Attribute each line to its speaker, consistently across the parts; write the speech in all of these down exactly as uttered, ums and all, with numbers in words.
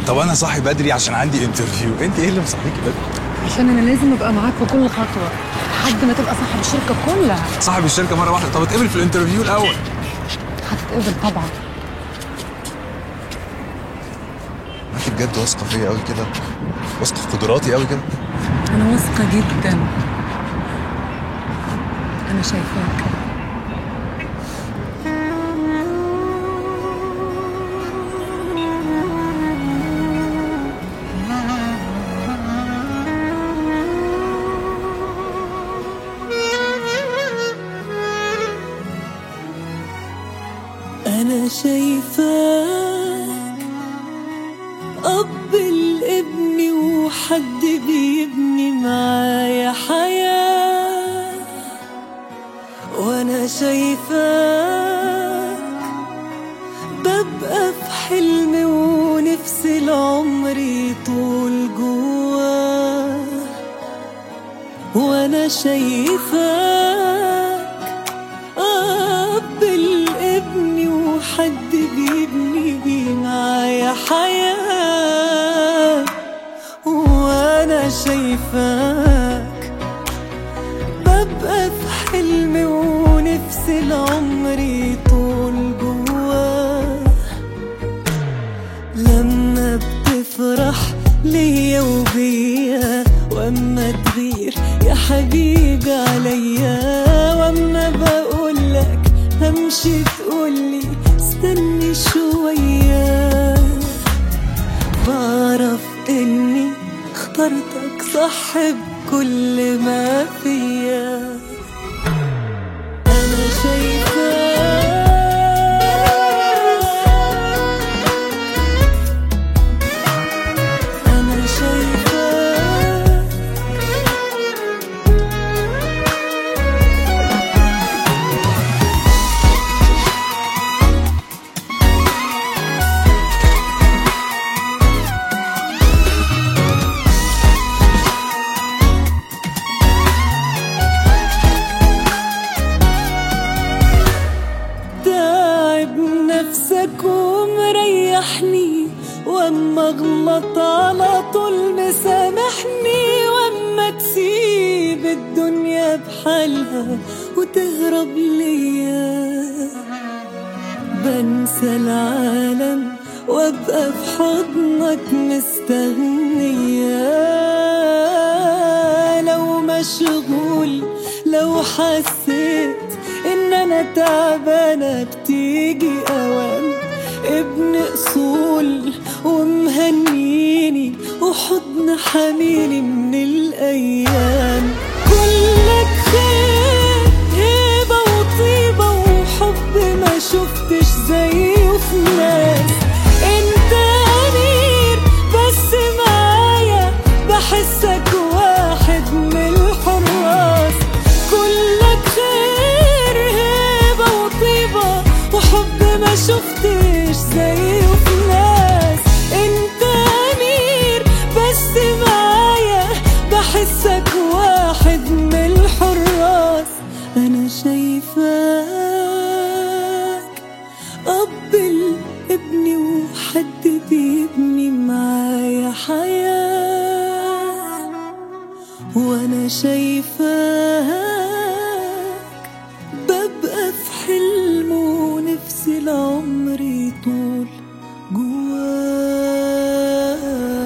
Speaker 1: طب انا صاحي بدري عشان عندي انترفيو، انت ايه اللي مصحيكي بدري؟
Speaker 2: عشان انا لازم ابقى معاك في كل خطوه لحد ما تبقى صاحب الشركه كلها.
Speaker 1: صاحب الشركه مره واحده؟ طب اتقبل في الانترفيو الاول.
Speaker 2: هتتقبل طبعا.
Speaker 1: انت بجد واثقه فيا قوي كده؟ واثقه في قدراتي قوي كده؟
Speaker 2: انا واثقه جدا. انا شايفاك.
Speaker 3: أنا شايفاك أب الابن وحد بيبني معايا حياة، وأنا شايفاك ببقى في حلم ونفسي العمر يطول جواه، وأنا شايفاك أب الابن وحد بيبني بيه معايا حياة، وأنا شايفاك ببقى في حلم ونفسي العمر يطول جواه، لما بتفرح ليا وبيا واما تغير يا حبيبي عليا، واما بقولك همشي تقولي استني شوية، بعرف اني اخترتك صح بكل ما فيا. انا شايفاك انا شايفاك نفسك ومريحني، واما اغلط على طول مسامحني، واما تسيب الدنيا بحالها وتهرب ليا بنسى العالم وابقى في حضنك مستغنية، لو مشغول لو حسيت ان انا تعبانة بتيجي اوام ابن اصول ومهنيني وحضن حميني من الايام، كلك خير هبة وطيبة وحب ما شفتش زيه في ناس، انت امير بس معايا بحسك واحد من الحراس، كلك خير هبة وطيبة وحب ما شفتش زيه في ناس، انت امير بس معايا بحسك واحد من الحراس. انا شايفاك اب الابن وحد بيبني معايا حياة، وانا شايفاك ببقى في حلم ونفسي العمر يطول جواه.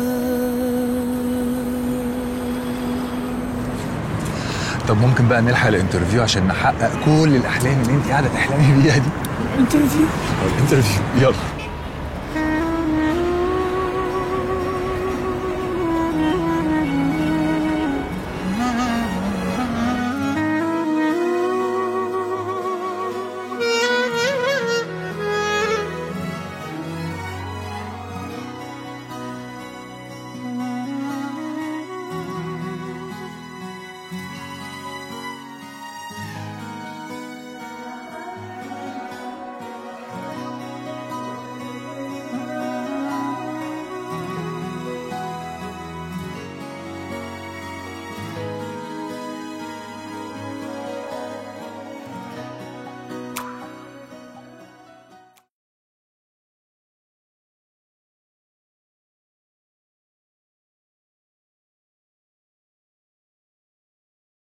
Speaker 1: طب ممكن بقى نلحق الانترفيو عشان نحقق كل الاحلام اللي انت قاعده تحلمي بيها دي؟
Speaker 2: انترفيو
Speaker 1: الانترفيو يلا.